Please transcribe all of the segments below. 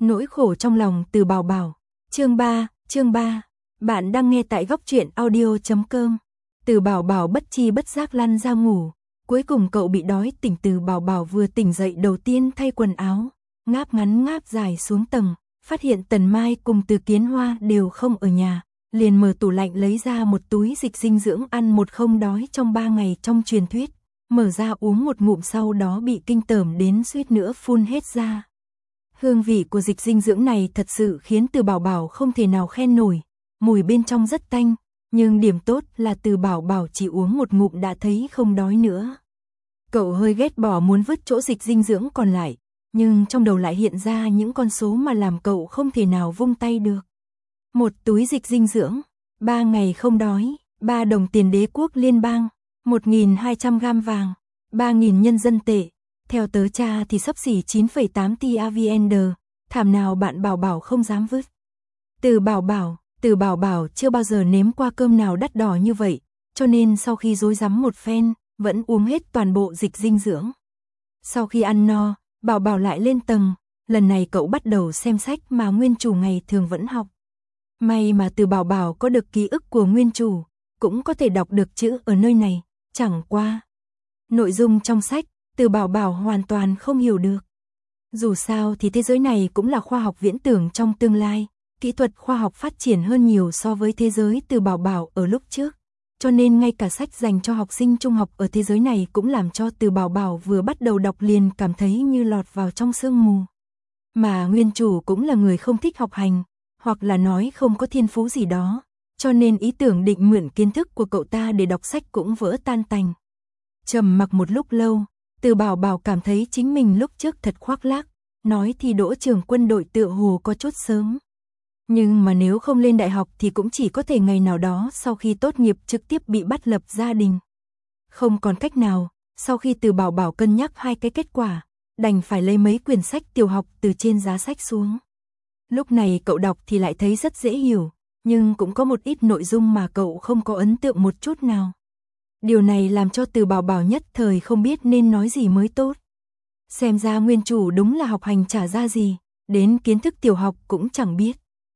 Nỗi khổ trong lòng Từ Bảo Bảo. Chương 3. Bạn đang nghe tại góc truyện audio.com. Từ Bảo Bảo bất chi bất giác lăn ra ngủ. Cuối cùng cậu bị đói tỉnh. Từ Bảo Bảo vừa tỉnh dậy đầu tiên thay quần áo, ngáp ngắn ngáp dài xuống tầng, phát hiện Tần Mai cùng Từ Kiến Hoa đều không ở nhà, liền mở tủ lạnh lấy ra một túi dịch dinh dưỡng ăn một không đói trong 3 ngày trong truyền thuyết, mở ra uống một ngụm sau đó bị kinh tởm đến suýt nữa phun hết ra. Hương vị của dịch dinh dưỡng này thật sự khiến Từ Bảo Bảo không thể nào khen nổi, mùi bên trong rất tanh, nhưng điểm tốt là Từ Bảo Bảo chỉ uống một ngụm đã thấy không đói nữa. Cậu hơi ghét bỏ muốn vứt chỗ dịch dinh dưỡng còn lại, nhưng trong đầu lại hiện ra những con số mà làm cậu không thể nào vung tay được. Một túi dịch dinh dưỡng, 3 ngày không đói, 3 đồng tiền đế quốc liên bang, 1.200 gam vàng, 3.000 nhân dân tệ. Theo tớ tra thì xấp xỉ 9,8 TAVN, thảm nào bạn Bảo Bảo không dám vứt. Từ Bảo Bảo chưa bao giờ nếm qua cơm nào đắt đỏ như vậy, cho nên sau khi rối rắm một phen, vẫn uống hết toàn bộ dịch dinh dưỡng. Sau khi ăn no, Bảo Bảo lại lên tầng, lần này cậu bắt đầu xem sách mà nguyên chủ ngày thường vẫn học. May mà Từ Bảo Bảo có được ký ức của nguyên chủ, cũng có thể đọc được chữ ở nơi này, chẳng qua nội dung trong sách, Từ Bảo Bảo hoàn toàn không hiểu được. Dù sao thì thế giới này cũng là khoa học viễn tưởng trong tương lai, kỹ thuật khoa học phát triển hơn nhiều so với thế giới Từ Bảo Bảo ở lúc trước, cho nên ngay cả sách dành cho học sinh trung học ở thế giới này cũng làm cho Từ Bảo Bảo vừa bắt đầu đọc liền cảm thấy như lọt vào trong sương mù. Mà nguyên chủ cũng là người không thích học hành, hoặc là nói không có thiên phú gì đó, cho nên ý tưởng định mượn kiến thức của cậu ta để đọc sách cũng vỡ tan tành. Trầm mặc một lúc lâu, Từ Bảo Bảo cảm thấy chính mình lúc trước thật khoác lác, nói thì đỗ trường quân đội tựa hồ có chút sớm. Nhưng mà nếu không lên đại học thì cũng chỉ có thể ngày nào đó sau khi tốt nghiệp trực tiếp bị bắt lập gia đình. Không còn cách nào, sau khi Từ Bảo Bảo cân nhắc hai cái kết quả, đành phải lấy mấy quyển sách tiểu học từ trên giá sách xuống. Lúc này cậu đọc thì lại thấy rất dễ hiểu, nhưng cũng có một ít nội dung mà cậu không có ấn tượng một chút nào. Điều này làm cho Từ Bảo Bảo nhất thời không biết nên nói gì mới tốt. Xem ra nguyên chủ đúng là học hành chả ra gì, đến kiến thức tiểu học cũng chẳng biết.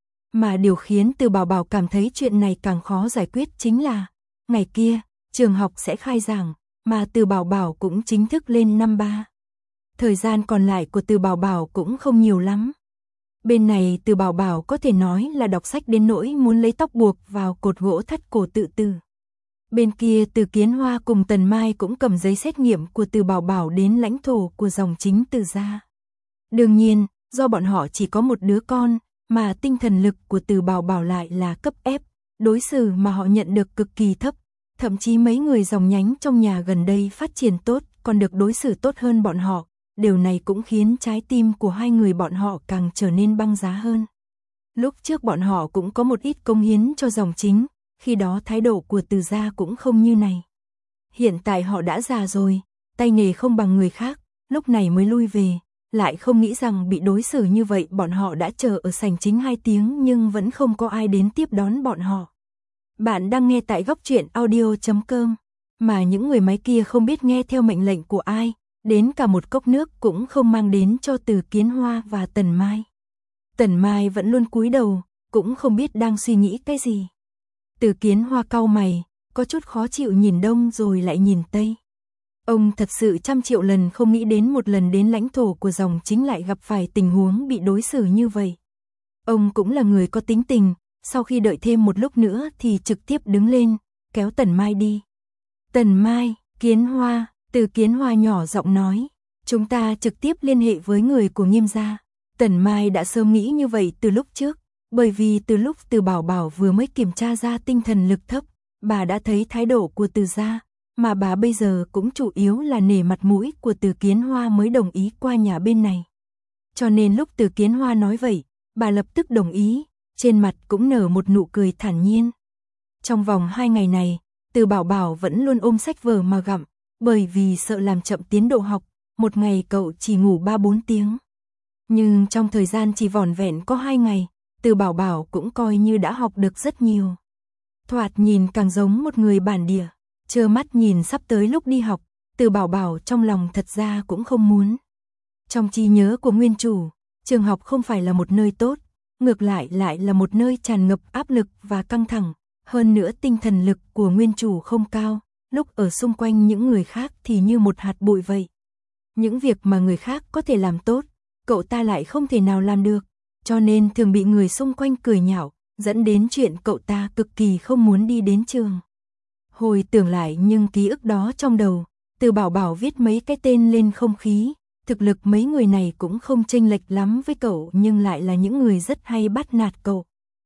Mà điều khiến Từ Bảo Bảo cảm thấy chuyện này càng khó giải quyết chính là, ngày kia, trường học sẽ khai giảng, mà Từ Bảo Bảo cũng chính thức lên năm 3. Thời gian còn lại của Từ Bảo Bảo cũng không nhiều lắm. Bên này Từ Bảo Bảo có thể nói là đọc sách đến nỗi muốn lấy tóc buộc vào cột gỗ thắt cổ tự tử. Bên kia Từ Kiến Hoa cùng Tần Mai cũng cầm giấy xét nghiệm của Từ Bảo Bảo đến lãnh thổ của dòng chính Từ gia. Đương nhiên, do bọn họ chỉ có một đứa con, mà tinh thần lực của Từ Bảo Bảo lại là cấp F, đối xử mà họ nhận được cực kỳ thấp, thậm chí mấy người dòng nhánh trong nhà gần đây phát triển tốt, còn được đối xử tốt hơn bọn họ. Điều này cũng khiến trái tim của hai người bọn họ càng trở nên băng giá hơn. Lúc trước bọn họ cũng có một ít cống hiến cho dòng chính, khi đó thái độ của Từ gia cũng không như này. Hiện tại họ đã già rồi, tay nghề không bằng người khác, lúc này mới lui về, lại không nghĩ rằng bị đối xử như vậy. Bọn họ đã chờ ở sảnh chính 2 tiếng nhưng vẫn không có ai đến tiếp đón bọn họ. Bạn đang nghe tại góc truyện audio.com, mà những người máy kia không biết nghe theo mệnh lệnh của ai, đến cả một cốc nước cũng không mang đến cho Từ Kiến Hoa và Tần Mai. Tần Mai vẫn luôn cúi đầu, cũng không biết đang suy nghĩ cái gì. Từ Kiến Hoa cau mày, có chút khó chịu nhìn đông rồi lại nhìn tây. Ông thật sự trăm triệu lần không nghĩ đến một lần đến lãnh thổ của dòng chính lại gặp phải tình huống bị đối xử như vậy. Ông cũng là người có tính tình, sau khi đợi thêm một lúc nữa thì trực tiếp đứng lên, kéo Tần Mai đi. Tần Mai, Kiến Hoa, Từ Kiến Hoa nhỏ giọng nói, chúng ta trực tiếp liên hệ với người của Nghiêm gia. Tần Mai đã sớm nghĩ như vậy từ lúc trước, bởi vì từ lúc Từ Bảo Bảo vừa mới kiểm tra ra tinh thần lực thấp, bà đã thấy thái độ của Từ gia, mà bà bây giờ cũng chủ yếu là nể mặt mũi của Từ Kiến Hoa mới đồng ý qua nhà bên này. Cho nên lúc Từ Kiến Hoa nói vậy, bà lập tức đồng ý, trên mặt cũng nở một nụ cười thản nhiên. Trong vòng 2 ngày này, Từ Bảo Bảo vẫn luôn ôm sách vở mà gặm, bởi vì sợ làm chậm tiến độ học, một ngày cậu chỉ ngủ 3-4 tiếng. Nhưng trong thời gian chỉ vỏn vẹn có 2 ngày, Từ Bảo Bảo cũng coi như đã học được rất nhiều. Thoạt nhìn càng giống một người bản địa, trơ mắt nhìn sắp tới lúc đi học, Từ Bảo Bảo trong lòng thật ra cũng không muốn. Trong trí nhớ của nguyên chủ, Trường học không phải là một nơi tốt, ngược lại lại là một nơi tràn ngập áp lực và căng thẳng, hơn nữa tinh thần lực của nguyên chủ không cao, lúc ở xung quanh những người khác thì như một hạt bụi vậy. Những việc mà người khác có thể làm tốt, cậu ta lại không thể nào làm được, cho nên thường bị người xung quanh cười nhạo, dẫn đến chuyện cậu ta cực kỳ không muốn đi đến trường. Hồi tưởng lại nhưng ký ức đó trong đầu, Từ Bảo Bảo viết mấy cái tên lên không khí, thực lực mấy người này cũng không chênh lệch lắm với cậu nhưng lại là những người rất hay bắt nạt cậu.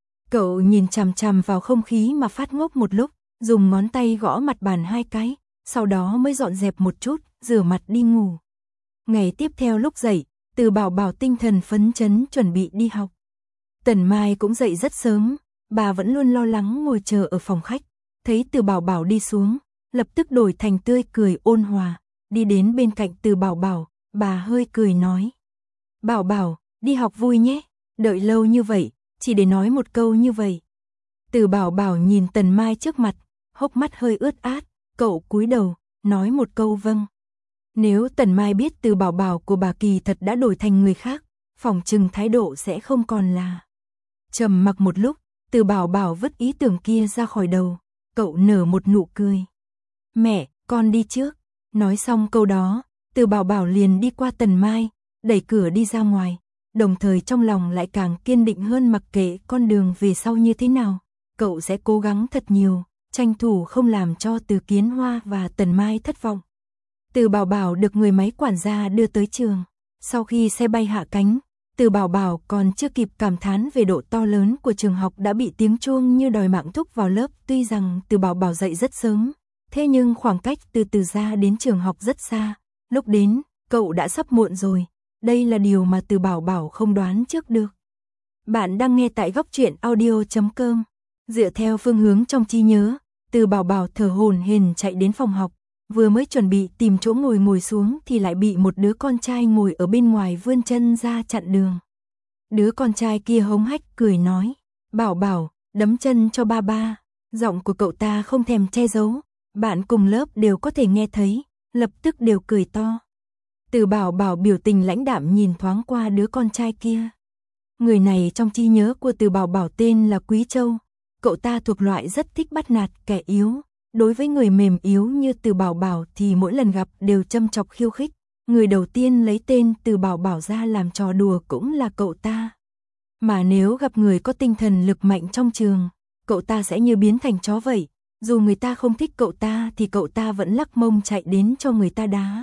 Cậu nhìn chằm chằm vào không khí mà phát ngốc một lúc, dùng ngón tay gõ mặt bàn 2 cái, sau đó mới dọn dẹp một chút, rửa mặt đi ngủ. Ngày tiếp theo lúc dậy, Từ Bảo Bảo tinh thần phấn chấn chuẩn bị đi học. Tần Mai cũng dậy rất sớm, bà vẫn luôn lo lắng ngồi chờ ở phòng khách, thấy Từ Bảo Bảo đi xuống, lập tức đổi thành tươi cười ôn hòa, đi đến bên cạnh Từ Bảo Bảo, bà hơi cười nói: "Bảo Bảo, đi học vui nhé, đợi lâu như vậy, chỉ để nói một câu như vậy." Từ Bảo Bảo nhìn Tần Mai trước mặt, hốc mắt hơi ướt át, cậu cúi đầu, nói một câu vâng. Nếu Tần Mai biết Từ Bảo Bảo của bà kỳ thật đã đổi thành người khác, phỏng chừng thái độ sẽ không còn là. Trầm mặc một lúc, Từ Bảo Bảo vứt ý tưởng kia ra khỏi đầu, cậu nở một nụ cười. "Mẹ, con đi trước." Nói xong câu đó, Từ Bảo Bảo liền đi qua Tần Mai, đẩy cửa đi ra ngoài, đồng thời trong lòng lại càng kiên định hơn, mặc kệ con đường về sau như thế nào, cậu sẽ cố gắng thật nhiều, tranh thủ không làm cho Từ Kiến Hoa và Tần Mai thất vọng. Từ Bảo Bảo được người máy quản gia đưa tới trường. Sau khi xe bay hạ cánh, Từ Bảo Bảo còn chưa kịp cảm thán về độ to lớn của trường học đã bị tiếng chuông như đòi mạng thúc vào lớp. Tuy rằng Từ Bảo Bảo dậy rất sớm, thế nhưng khoảng cách từ từ ra đến trường học rất xa. Lúc đến, cậu đã sắp muộn rồi. Đây là điều mà Từ Bảo Bảo không đoán trước được. Bạn đang nghe tại góc truyện audio.com. Dựa theo phương hướng trong trí nhớ, Từ Bảo Bảo thở hổn hển chạy đến phòng học. Vừa mới chuẩn bị tìm chỗ ngồi xuống thì lại bị một đứa con trai ngồi ở bên ngoài vươn chân ra chặn đường. Đứa con trai kia hống hách cười nói: "Bảo Bảo, đấm chân cho ba ba." Giọng của cậu ta không thèm che giấu, bạn cùng lớp đều có thể nghe thấy, lập tức đều cười to. Từ Bảo Bảo biểu tình lãnh đạm nhìn thoáng qua đứa con trai kia. Người này trong trí nhớ của Từ Bảo Bảo tên là Quý Châu, cậu ta thuộc loại rất thích bắt nạt kẻ yếu. Đối với người mềm yếu như Từ Bảo Bảo thì mỗi lần gặp đều châm chọc khiêu khích. Người đầu tiên lấy tên Từ Bảo Bảo ra làm trò đùa cũng là cậu ta. Mà nếu gặp người có tinh thần lực mạnh trong trường, cậu ta sẽ như biến thành chó vậy. Dù người ta không thích cậu ta thì cậu ta vẫn lắc mông chạy đến cho người ta đá.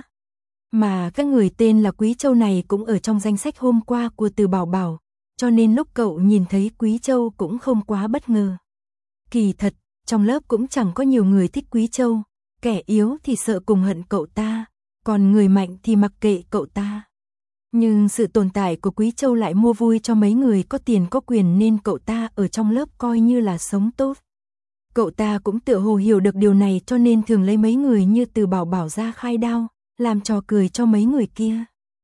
Mà các người tên là Quý Châu này cũng ở trong danh sách hôm qua của Từ Bảo Bảo, cho nên lúc cậu nhìn thấy Quý Châu cũng không quá bất ngờ. Kỳ thật, trong lớp cũng chẳng có nhiều người thích Quý Châu, kẻ yếu thì sợ cùng hận cậu ta, còn người mạnh thì mặc kệ cậu ta. Nhưng sự tồn tại của Quý Châu lại mua vui cho mấy người có tiền có quyền nên cậu ta ở trong lớp coi như là sống tốt. Cậu ta cũng tựa hồ hiểu được điều này cho nên thường lấy mấy người như Từ Bảo Bảo ra khai đao, làm trò cười cho mấy người kia.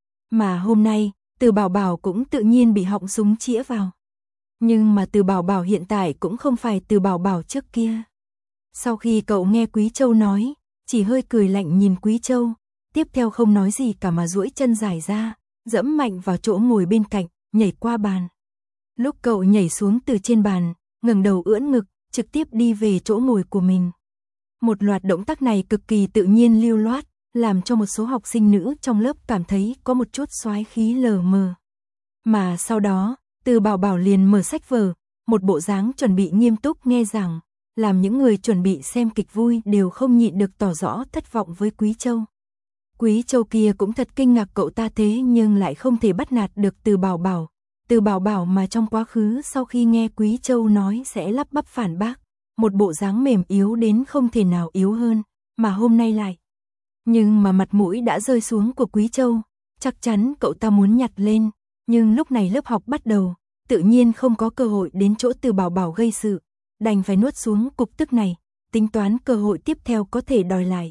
Mà hôm nay, Từ Bảo Bảo cũng tự nhiên bị họng súng chĩa vào. Nhưng mà Từ Bảo Bảo hiện tại cũng không phải Từ Bảo Bảo trước kia. Sau khi cậu nghe Quý Châu nói, chỉ hơi cười lạnh nhìn Quý Châu, tiếp theo không nói gì cả mà duỗi chân dài ra, dẫm mạnh vào chỗ ngồi bên cạnh, nhảy qua bàn. Lúc cậu nhảy xuống từ trên bàn, ngẩng đầu ưỡn ngực, trực tiếp đi về chỗ ngồi của mình. Một loạt động tác này cực kỳ tự nhiên lưu loát, làm cho một số học sinh nữ trong lớp cảm thấy có một chút soái khí lờ mờ. Mà sau đó, Từ Bảo Bảo liền mở sách vở, một bộ dáng chuẩn bị nghiêm túc nghe giảng, làm những người chuẩn bị xem kịch vui đều không nhịn được tỏ rõ thất vọng với Quý Châu. Quý Châu kia cũng thật kinh ngạc cậu ta thế nhưng lại không thể bắt nạt được Từ Bảo Bảo. Từ Bảo Bảo mà trong quá khứ sau khi nghe Quý Châu nói sẽ lắp bắp phản bác, một bộ dáng mềm yếu đến không thể nào yếu hơn, mà hôm nay lại. Nhưng mà mặt mũi đã rơi xuống của Quý Châu, chắc chắn cậu ta muốn nhặt lên, nhưng lúc này lớp học bắt đầu, tự nhiên không có cơ hội đến chỗ Từ Bảo Bảo gây sự, đành phải nuốt xuống cục tức này, tính toán cơ hội tiếp theo có thể đòi lại.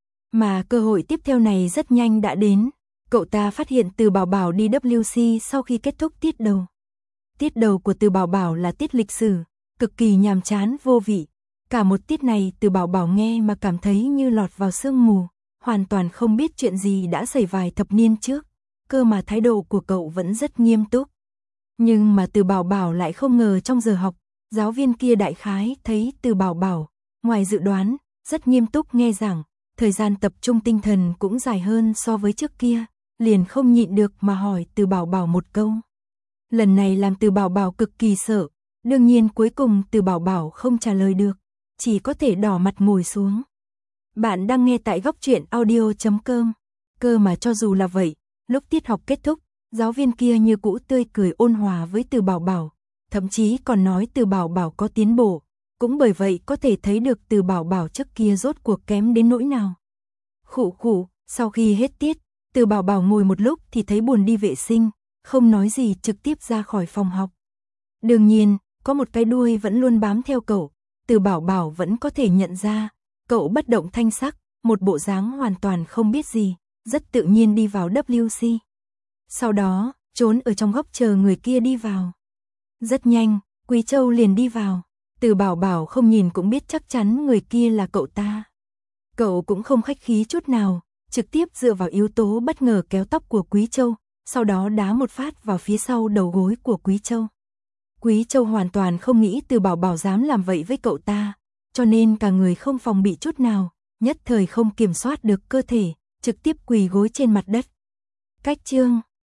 Mà cơ hội tiếp theo này rất nhanh đã đến, cậu ta phát hiện Từ Bảo Bảo đi WC sau khi kết thúc tiết đầu. Tiết đầu của Từ Bảo Bảo là tiết lịch sử, cực kỳ nhàm chán vô vị. Cả một tiết này Từ Bảo Bảo nghe mà cảm thấy như lọt vào sương mù, hoàn toàn không biết chuyện gì đã xảy vài thập niên trước. cơ mà thái độ của cậu vẫn rất nghiêm túc. Nhưng mà Từ Bảo Bảo lại không ngờ trong giờ học, giáo viên kia đại khái thấy Từ Bảo Bảo, ngoài dự đoán, rất nghiêm túc nghe giảng, thời gian tập trung tinh thần cũng dài hơn so với trước kia, liền không nhịn được mà hỏi Từ Bảo Bảo một câu. Lần này làm Từ Bảo Bảo cực kỳ sợ, đương nhiên cuối cùng Từ Bảo Bảo không trả lời được, chỉ có thể đỏ mặt ngồi xuống. Bạn đang nghe tại góc truyện audio.com. Cơ mà cho dù là vậy, lúc tiết học kết thúc, giáo viên kia như cũ tươi cười ôn hòa với Từ Bảo Bảo, thậm chí còn nói Từ Bảo Bảo có tiến bộ, cũng bởi vậy có thể thấy được Từ Bảo Bảo trước kia rốt cuộc kém đến nỗi nào. Khụ khụ, sau khi hết tiết, Từ Bảo Bảo ngồi một lúc thì thấy buồn đi vệ sinh, không nói gì trực tiếp ra khỏi phòng học. Đương nhiên, có một cái đuôi vẫn luôn bám theo cậu, Từ Bảo Bảo vẫn có thể nhận ra, cậu bất động thanh sắc, một bộ dáng hoàn toàn không biết gì, rất tự nhiên đi vào WC. Sau đó, trốn ở trong góc chờ người kia đi vào. Rất nhanh, Quý Châu liền đi vào, Từ Bảo Bảo không nhìn cũng biết chắc chắn người kia là cậu ta. Cậu cũng không khách khí chút nào, trực tiếp dựa vào yếu tố bất ngờ kéo tóc của Quý Châu, sau đó đá một phát vào phía sau đầu gối của Quý Châu. Quý Châu hoàn toàn không nghĩ Từ Bảo Bảo dám làm vậy với cậu ta, cho nên cả người không phòng bị chút nào, nhất thời không kiểm soát được cơ thể, trực tiếp quỳ gối trên mặt đất. Cách chương